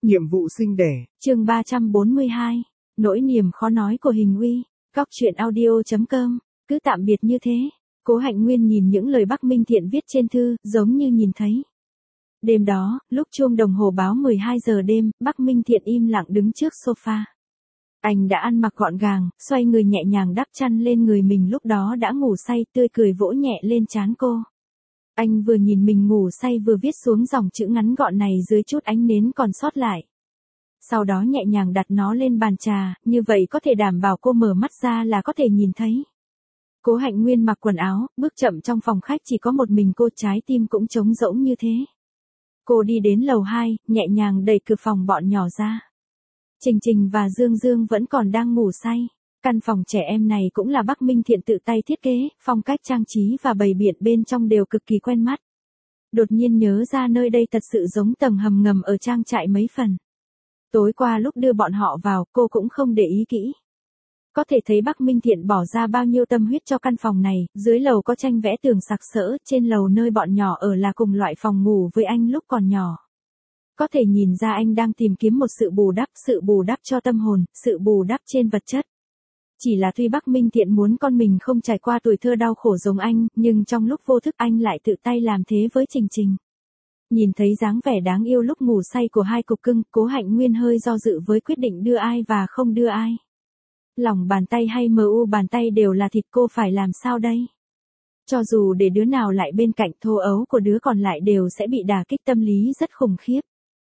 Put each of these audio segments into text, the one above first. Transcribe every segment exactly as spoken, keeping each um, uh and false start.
Nhiệm vụ sinh đẻ. Chương ba trăm bốn mươi hai. Nỗi niềm khó nói của Hình Uy. Góc truyện audio chấm com. Cứ tạm biệt như thế. Cố Hạnh Nguyên nhìn những lời Bắc Minh Thiện viết trên thư, giống như nhìn thấy. Đêm đó, lúc chuông đồng hồ báo mười hai giờ đêm, Bắc Minh Thiện im lặng đứng trước sofa. Anh đã ăn mặc gọn gàng, xoay người nhẹ nhàng đắp chăn lên người mình, lúc đó đã ngủ say, tươi cười vỗ nhẹ lên trán cô. Anh vừa nhìn mình ngủ say vừa viết xuống dòng chữ ngắn gọn này dưới chút ánh nến còn sót lại. Sau đó nhẹ nhàng đặt nó lên bàn trà, như vậy có thể đảm bảo cô mở mắt ra là có thể nhìn thấy. Cố Hạnh Nguyên mặc quần áo, bước chậm trong phòng khách, chỉ có một mình cô, trái tim cũng trống rỗng như thế. Cô đi đến lầu hai, nhẹ nhàng đẩy cửa phòng bọn nhỏ ra. Trình Trình và Dương Dương vẫn còn đang ngủ say. Căn phòng trẻ em này cũng là Bắc Minh Thiện tự tay thiết kế, phong cách trang trí và bày biện bên trong đều cực kỳ quen mắt. Đột nhiên nhớ ra nơi đây thật sự giống tầng hầm ngầm ở trang trại mấy phần. Tối qua lúc đưa bọn họ vào, cô cũng không để ý kỹ. Có thể thấy Bắc Minh Thiện bỏ ra bao nhiêu tâm huyết cho căn phòng này, dưới lầu có tranh vẽ tường sặc sỡ, trên lầu nơi bọn nhỏ ở là cùng loại phòng ngủ với anh lúc còn nhỏ. Có thể nhìn ra anh đang tìm kiếm một sự bù đắp, sự bù đắp cho tâm hồn, sự bù đắp trên vật chất. Chỉ là tuy Bắc Minh Thiện muốn con mình không trải qua tuổi thơ đau khổ giống anh, nhưng trong lúc vô thức anh lại tự tay làm thế với Trình Trình. Nhìn thấy dáng vẻ đáng yêu lúc ngủ say của hai cục cưng, Cố Hạnh Nguyên hơi do dự với quyết định đưa ai và không đưa ai. Lòng bàn tay hay mờ u bàn tay đều là thịt, cô phải làm sao đây? Cho dù để đứa nào lại bên cạnh, thô ấu của đứa còn lại đều sẽ bị đả kích tâm lý rất khủng khiếp.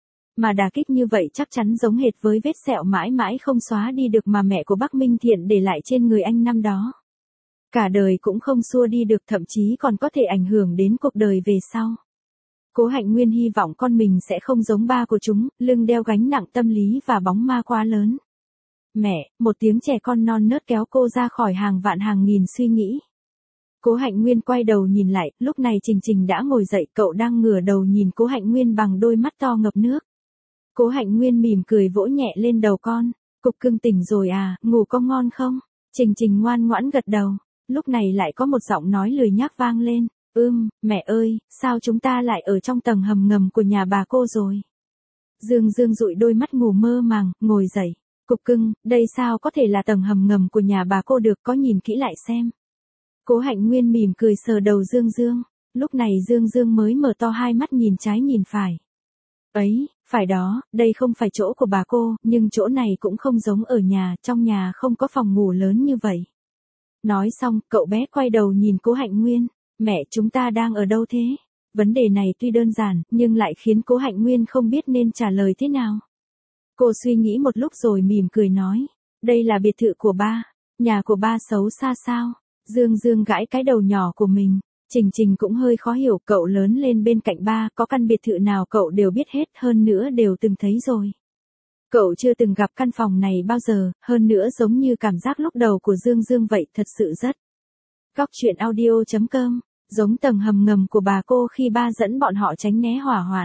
Mà đả kích như vậy chắc chắn giống hệt với vết sẹo mãi mãi không xóa đi được mà mẹ của Bắc Minh Thiện để lại trên người anh năm đó. Cả đời cũng không xua đi được, thậm chí còn có thể ảnh hưởng đến cuộc đời về sau. Cố Hạnh Nguyên hy vọng con mình sẽ không giống ba của chúng, lưng đeo gánh nặng tâm lý và bóng ma quá lớn. Mẹ, một tiếng trẻ con non nớt kéo cô ra khỏi hàng vạn hàng nghìn suy nghĩ. Cố Hạnh Nguyên quay đầu nhìn lại, lúc này Trình Trình đã ngồi dậy, cậu đang ngửa đầu nhìn Cố Hạnh Nguyên bằng đôi mắt to ngập nước. Cố Hạnh Nguyên mỉm cười vỗ nhẹ lên đầu con. Cục cưng tỉnh rồi à, ngủ có ngon không? Trình Trình ngoan ngoãn gật đầu. Lúc này lại có một giọng nói lười nhác vang lên. Ưm, mẹ ơi, sao chúng ta lại ở trong tầng hầm ngầm của nhà bà cô rồi? Dương Dương dụi đôi mắt ngủ mơ màng, ngồi dậy. Cục cưng, đây sao có thể là tầng hầm ngầm của nhà bà cô được, có nhìn kỹ lại xem. Cố Hạnh Nguyên mỉm cười sờ đầu Dương Dương. Lúc này Dương Dương mới mở to hai mắt nhìn trái nhìn phải. Ấy, phải đó, đây không phải chỗ của bà cô, nhưng chỗ này cũng không giống ở nhà, trong nhà không có phòng ngủ lớn như vậy. Nói xong, cậu bé quay đầu nhìn Cố Hạnh Nguyên. Mẹ, chúng ta đang ở đâu thế? Vấn đề này tuy đơn giản, nhưng lại khiến Cố Hạnh Nguyên không biết nên trả lời thế nào. Cô suy nghĩ một lúc rồi mỉm cười nói. Đây là biệt thự của ba. Nhà của ba xấu xa sao? Dương Dương gãi cái đầu nhỏ của mình. Trình Trình cũng hơi khó hiểu, cậu lớn lên bên cạnh ba, có căn biệt thự nào cậu đều biết hết, hơn nữa đều từng thấy rồi. Cậu chưa từng gặp căn phòng này bao giờ, hơn nữa giống như cảm giác lúc đầu của Dương Dương vậy, thật sự rất. Góc truyện audio chấm com, giống tầng hầm ngầm của bà cô khi ba dẫn bọn họ tránh né hỏa hoạn.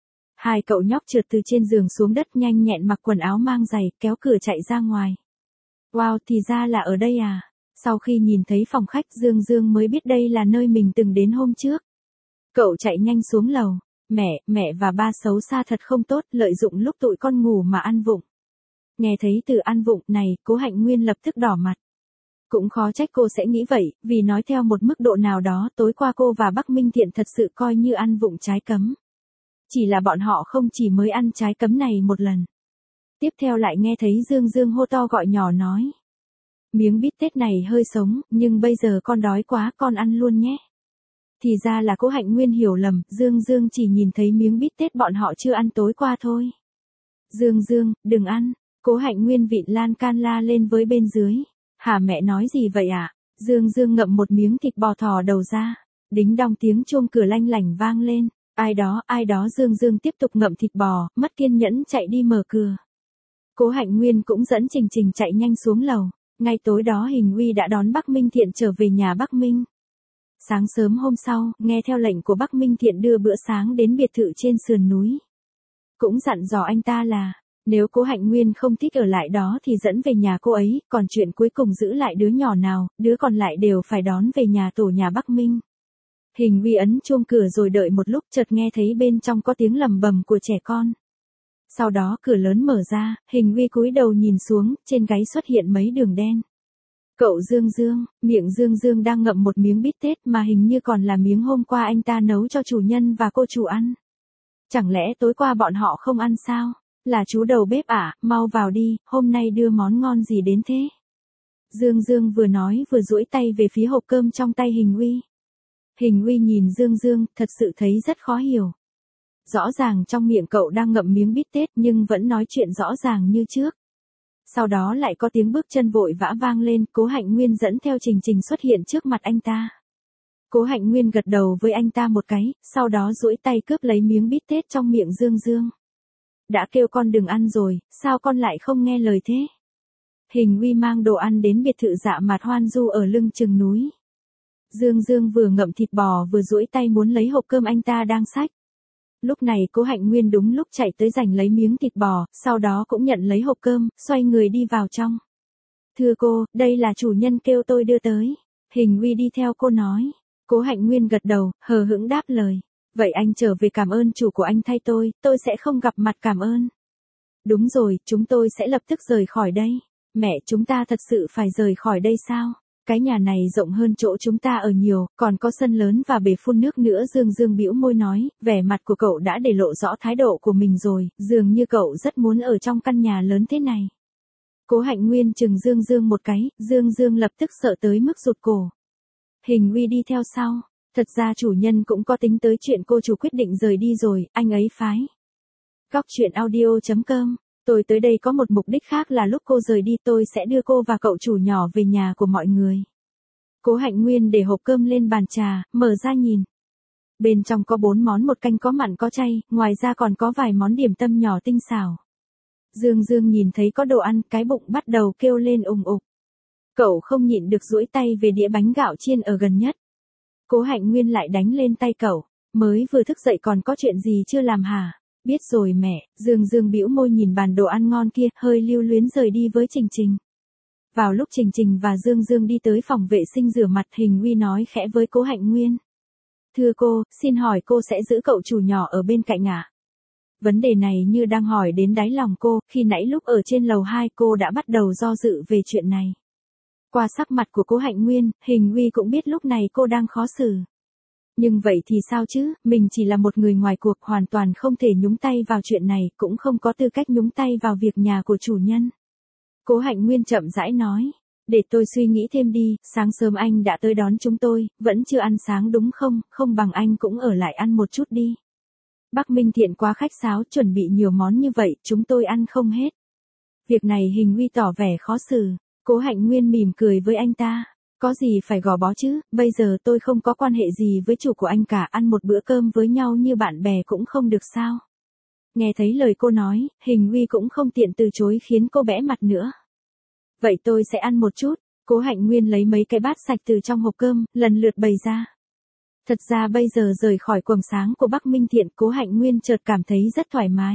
Hai cậu nhóc trượt từ trên giường xuống đất, nhanh nhẹn mặc quần áo mang giày, kéo cửa chạy ra ngoài. Wow, thì ra là ở đây à? Sau khi nhìn thấy phòng khách, Dương Dương mới biết đây là nơi mình từng đến hôm trước. Cậu chạy nhanh xuống lầu. Mẹ, mẹ và ba xấu xa thật không tốt, lợi dụng lúc tụi con ngủ mà ăn vụng. Nghe thấy từ ăn vụng này, Cố Hạnh Nguyên lập tức đỏ mặt. Cũng khó trách cô sẽ nghĩ vậy, vì nói theo một mức độ nào đó, tối qua cô và Bắc Minh Thiện thật sự coi như ăn vụng trái cấm. Chỉ là bọn họ không chỉ mới ăn trái cấm này một lần. Tiếp theo lại nghe thấy Dương Dương hô to gọi nhỏ nói. Miếng bít tết này hơi sống, nhưng bây giờ con đói quá, con ăn luôn nhé. Thì ra là Cố Hạnh Nguyên hiểu lầm, Dương Dương chỉ nhìn thấy miếng bít tết bọn họ chưa ăn tối qua thôi. Dương Dương, đừng ăn. Cố Hạnh Nguyên vịn lan can la lên với bên dưới. Hả, mẹ nói gì vậy ạ? À? Dương Dương ngậm một miếng thịt bò thò đầu ra. Đính đong tiếng chuông cửa lanh lảnh vang lên. Ai đó, ai đó. Dương Dương tiếp tục ngậm thịt bò, mất kiên nhẫn chạy đi mở cửa. Cố Hạnh Nguyên cũng dẫn Trình Trình chạy nhanh xuống lầu. Ngay tối đó Hình Uy đã đón Bắc Minh Thiện trở về nhà Bắc Minh. Sáng sớm hôm sau, nghe theo lệnh của Bắc Minh Thiện đưa bữa sáng đến biệt thự trên sườn núi. Cũng dặn dò anh ta là, nếu Cố Hạnh Nguyên không thích ở lại đó thì dẫn về nhà cô ấy, còn chuyện cuối cùng giữ lại đứa nhỏ nào, đứa còn lại đều phải đón về nhà tổ nhà Bắc Minh. Hình Uy ấn chuông cửa rồi đợi một lúc, chợt nghe thấy bên trong có tiếng lầm bầm của trẻ con. Sau đó cửa lớn mở ra, Hình Uy cúi đầu nhìn xuống, trên gáy xuất hiện mấy đường đen. Cậu Dương Dương, miệng Dương Dương đang ngậm một miếng bít tết mà hình như còn là miếng hôm qua anh ta nấu cho chủ nhân và cô chủ ăn. Chẳng lẽ tối qua bọn họ không ăn sao? Là chú đầu bếp à, mau vào đi, hôm nay đưa món ngon gì đến thế? Dương Dương vừa nói vừa duỗi tay về phía hộp cơm trong tay Hình Uy. Hình Uy nhìn Dương Dương, thật sự thấy rất khó hiểu. Rõ ràng trong miệng cậu đang ngậm miếng bít tết nhưng vẫn nói chuyện rõ ràng như trước. Sau đó lại có tiếng bước chân vội vã vang lên, Cố Hạnh Nguyên dẫn theo Trình Trình xuất hiện trước mặt anh ta. Cố Hạnh Nguyên gật đầu với anh ta một cái, sau đó duỗi tay cướp lấy miếng bít tết trong miệng Dương Dương. Đã kêu con đừng ăn rồi, sao con lại không nghe lời thế? Hình Uy mang đồ ăn đến biệt thự Dạ Mạt Hoan Du ở lưng chừng núi. Dương Dương vừa ngậm thịt bò vừa duỗi tay muốn lấy hộp cơm anh ta đang xách. Lúc này Cố Hạnh Nguyên đúng lúc chạy tới giành lấy miếng thịt bò, sau đó cũng nhận lấy hộp cơm, xoay người đi vào trong. Thưa cô, đây là chủ nhân kêu tôi đưa tới. Hình Uy đi theo cô nói. Cố Hạnh Nguyên gật đầu, hờ hững đáp lời. Vậy anh trở về cảm ơn chủ của anh thay tôi, tôi sẽ không gặp mặt cảm ơn. Đúng rồi, chúng tôi sẽ lập tức rời khỏi đây. Mẹ, chúng ta thật sự phải rời khỏi đây sao? Cái nhà này rộng hơn chỗ chúng ta ở nhiều, còn có sân lớn và bể phun nước nữa. Dương Dương bĩu môi nói, vẻ mặt của cậu đã để lộ rõ thái độ của mình rồi, dường như cậu rất muốn ở trong căn nhà lớn thế này. Cố Hạnh Nguyên chừng Dương Dương một cái, Dương Dương lập tức sợ tới mức rụt cổ. Hình Uy đi theo sau, thật ra chủ nhân cũng có tính tới chuyện cô chủ quyết định rời đi rồi, anh ấy phái. Góc truyện audio chấm com. Tôi tới đây có một mục đích khác là lúc cô rời đi tôi sẽ đưa cô và cậu chủ nhỏ về nhà của mọi người. Cố Hạnh Nguyên để hộp cơm lên bàn trà, mở ra nhìn. Bên trong có bốn món, một canh có mặn có chay, ngoài ra còn có vài món điểm tâm nhỏ tinh xảo. Dương Dương nhìn thấy có đồ ăn, cái bụng bắt đầu kêu lên ùng ục. Cậu không nhịn được duỗi tay về đĩa bánh gạo chiên ở gần nhất. Cố Hạnh Nguyên lại đánh lên tay cậu, mới vừa thức dậy còn có chuyện gì chưa làm hả? Biết rồi mẹ. Dương Dương bĩu môi nhìn bàn đồ ăn ngon kia, hơi lưu luyến rời đi với Trình Trình. Vào lúc Trình Trình và Dương Dương đi tới phòng vệ sinh rửa mặt, Hình Uy nói khẽ với Cố Hạnh Nguyên. Thưa cô, xin hỏi cô sẽ giữ cậu chủ nhỏ ở bên cạnh ạ? À? Vấn đề này như đang hỏi đến đáy lòng cô, khi nãy lúc ở trên lầu hai cô đã bắt đầu do dự về chuyện này. Qua sắc mặt của Cố Hạnh Nguyên, Hình Uy cũng biết lúc này cô đang khó xử. Nhưng vậy thì sao chứ, mình chỉ là một người ngoài cuộc, hoàn toàn không thể nhúng tay vào chuyện này, cũng không có tư cách nhúng tay vào việc nhà của chủ nhân. Cố Hạnh Nguyên chậm rãi nói, để tôi suy nghĩ thêm đi, sáng sớm anh đã tới đón chúng tôi, vẫn chưa ăn sáng đúng không, không bằng anh cũng ở lại ăn một chút đi. Bắc Minh Thiện quá khách sáo, chuẩn bị nhiều món như vậy, chúng tôi ăn không hết. Việc này Hình Uy tỏ vẻ khó xử, Cố Hạnh Nguyên mỉm cười với anh ta. Có gì phải gò bó chứ, bây giờ tôi không có quan hệ gì với chủ của anh cả, ăn một bữa cơm với nhau như bạn bè cũng không được sao. Nghe thấy lời cô nói, Hình Uy cũng không tiện từ chối khiến cô bẽ mặt nữa. Vậy tôi sẽ ăn một chút. Cố Hạnh Nguyên lấy mấy cái bát sạch từ trong hộp cơm, lần lượt bày ra. Thật ra bây giờ rời khỏi quầng sáng của Bắc Minh Thiện, Cố Hạnh Nguyên chợt cảm thấy rất thoải mái.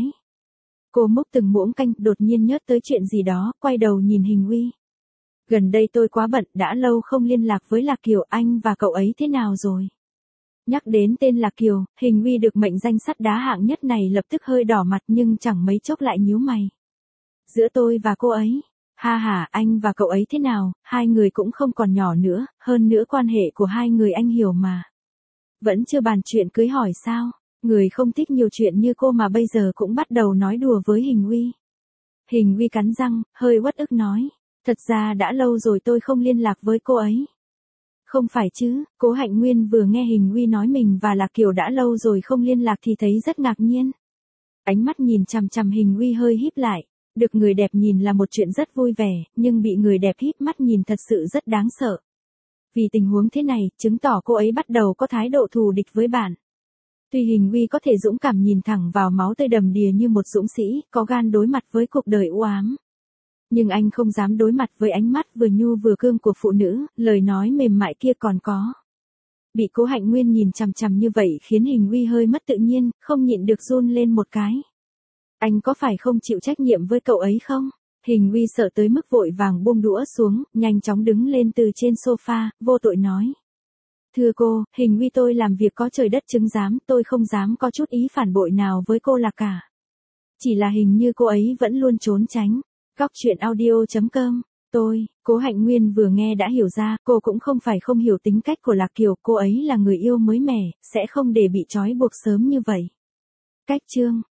Cô múc từng muỗng canh, đột nhiên nhớ tới chuyện gì đó, quay đầu nhìn Hình Uy. Gần đây tôi quá bận, đã lâu không liên lạc với Lạc Kiều, anh và cậu ấy thế nào rồi? Nhắc đến tên Lạc Kiều, Hình Uy được mệnh danh sắt đá hạng nhất này lập tức hơi đỏ mặt nhưng chẳng mấy chốc lại nhíu mày. Giữa tôi và cô ấy, ha ha, anh và cậu ấy thế nào, hai người cũng không còn nhỏ nữa, hơn nữa quan hệ của hai người anh hiểu mà. Vẫn chưa bàn chuyện cưới hỏi sao, người không thích nhiều chuyện như cô mà bây giờ cũng bắt đầu nói đùa với Hình Uy. Hình Uy cắn răng, hơi uất ức nói. Thật ra đã lâu rồi tôi không liên lạc với cô ấy. Không phải chứ, Cố Hạnh Nguyên vừa nghe Hình Uy nói mình và Lạc Kiều đã lâu rồi không liên lạc thì thấy rất ngạc nhiên. Ánh mắt nhìn chằm chằm Hình Uy hơi híp lại. Được người đẹp nhìn là một chuyện rất vui vẻ, nhưng bị người đẹp híp mắt nhìn thật sự rất đáng sợ. Vì tình huống thế này, chứng tỏ cô ấy bắt đầu có thái độ thù địch với bạn. Tuy Hình Uy có thể dũng cảm nhìn thẳng vào máu tươi đầm đìa như một dũng sĩ, có gan đối mặt với cuộc đời u ám. Nhưng anh không dám đối mặt với ánh mắt vừa nhu vừa cương của phụ nữ, lời nói mềm mại kia còn có. Bị Cố Hạnh Nguyên nhìn chằm chằm như vậy khiến Hình Uy hơi mất tự nhiên, không nhịn được run lên một cái. Anh có phải không chịu trách nhiệm với cậu ấy không? Hình Uy sợ tới mức vội vàng buông đũa xuống, nhanh chóng đứng lên từ trên sofa, vô tội nói. Thưa cô, Hình Uy tôi làm việc có trời đất chứng giám, tôi không dám có chút ý phản bội nào với cô là cả. Chỉ là hình như cô ấy vẫn luôn trốn tránh. Góc chuyện audio chấm com. Tôi, Cố Hạnh Nguyên vừa nghe đã hiểu ra, cô cũng không phải không hiểu tính cách của Lạc Kiều, cô ấy là người yêu mới mẻ, sẽ không để bị trói buộc sớm như vậy. Cách chương